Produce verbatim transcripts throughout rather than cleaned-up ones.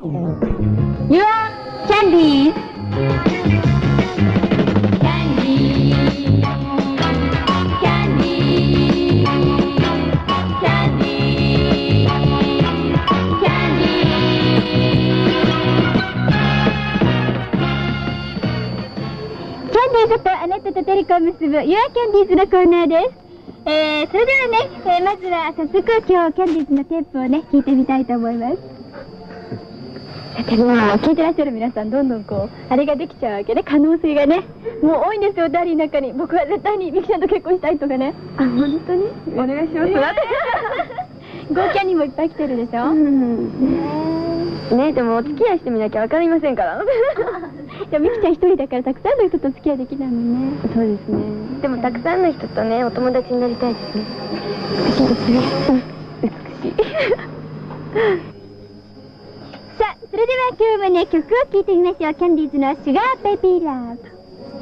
Your candies. Candy. Candy. Candy. Candy.キャンディーズとあなたとトリコを結ぶ Your Candies のコーナーです。えー、それではね、えー、まずは早速今日キャンディーズのテープをね、聞いてみたいと思います。さてもう聞いてらっしゃる皆さんどんどんこう、あれができちゃうわけね、可能性がね、もう多いんですよ、ダーリーの中に。僕は絶対にミキちゃんと結婚したいとかね。あ、本当にお願いします。ゴーキャンにもいっぱい来てるでしょ。うん。ね、でもお付き合いしてみなきゃわかりませんから。じゃあミキちゃん一人だからたくさんの人と付き合いできないのね。そうですね。でもたくさんの人とね、お友達になりたいですね。美しいですね。美しい。さあ、それでは今日もね、曲を聴いてみましょう。キャンディーズのシュガーベイビーラブ。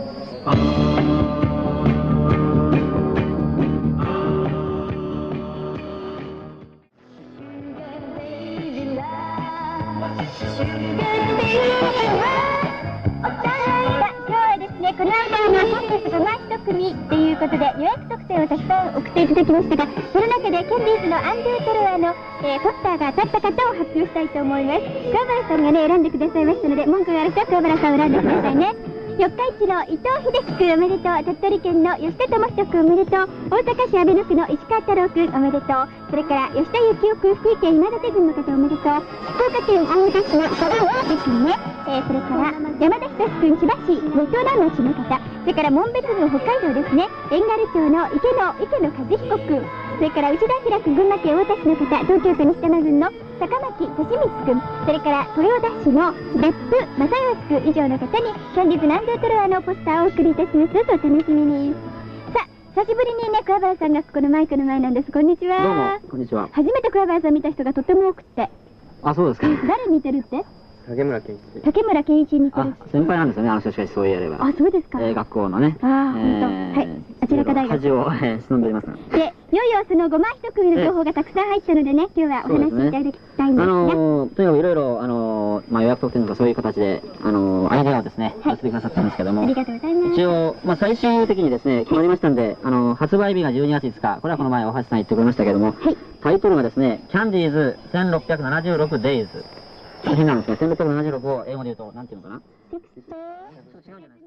この間のキャンディーズごま一組ということで予約特典をたくさん送っていただきましたが、その中でキャンディーズのアンドゥートロワの、えー、ポスターが当たった方を発表したいと思います。桑原さんがね選んでくださいましたので、文句がある人は桑原さんを選んでくださいね。四日市の伊藤秀樹君おめでとう。鳥取県の吉田智人君おめでとう。大阪市阿倍野区の石川太郎君おめでとう。それから吉田幸雄君、福井県今立郡の方おめでとう。福岡県大牟田市の佐賀大手君ね、えー、それから山田久君、千葉市能登南町の方、それから紋別郡北海道ですね、遠軽町の池野池野和彦君、それから内田明君、群馬県太田市の方、東京都西多摩郡の坂巻利光君、それから豊田市の別府正義君以上の方にキャンディーズのアンドゥートロワのポスターをお送りいたします。どうぞお楽しみに。さあ、久しぶりにね、桑原さんがここのマイクの前なんです。こんにちは。 どうも、こんにちは。 初めて桑原さん見た人がとても多くて。 あ、そうですか。 誰似てるって？ 竹村健一。 竹村健一に似てる。 あ、先輩なんですよね、あの人しかしそうやれば。 あ、そうですか。 えー、学校のね。 ああ、ほんと。はい。あちらか大学。 恥を、えー、忍んでおります。 で、いよいよそのごま一組の情報がたくさん入ったのでね、今日はお話しいただきたいんですが。あのー、とにかくいろいろ、あのー、まあ予約特典とかそういう形で、あのー、アイデアをですね、寄せてくださったんですけども。 ありがとうございます。 一応、まあ最終的にですね、決まりましたんで、あのー、発売日がじゅうにがついつか、これはこの前お橋さん言ってくれましたけども、はい。タイトルがですね、キャンディーズせんろっぴゃくななじゅうろくデイズ。大変なんですね。せんろっぴゃくななじゅうろくを英語で言うと、なんていうのかな？テクスト。違うんじゃない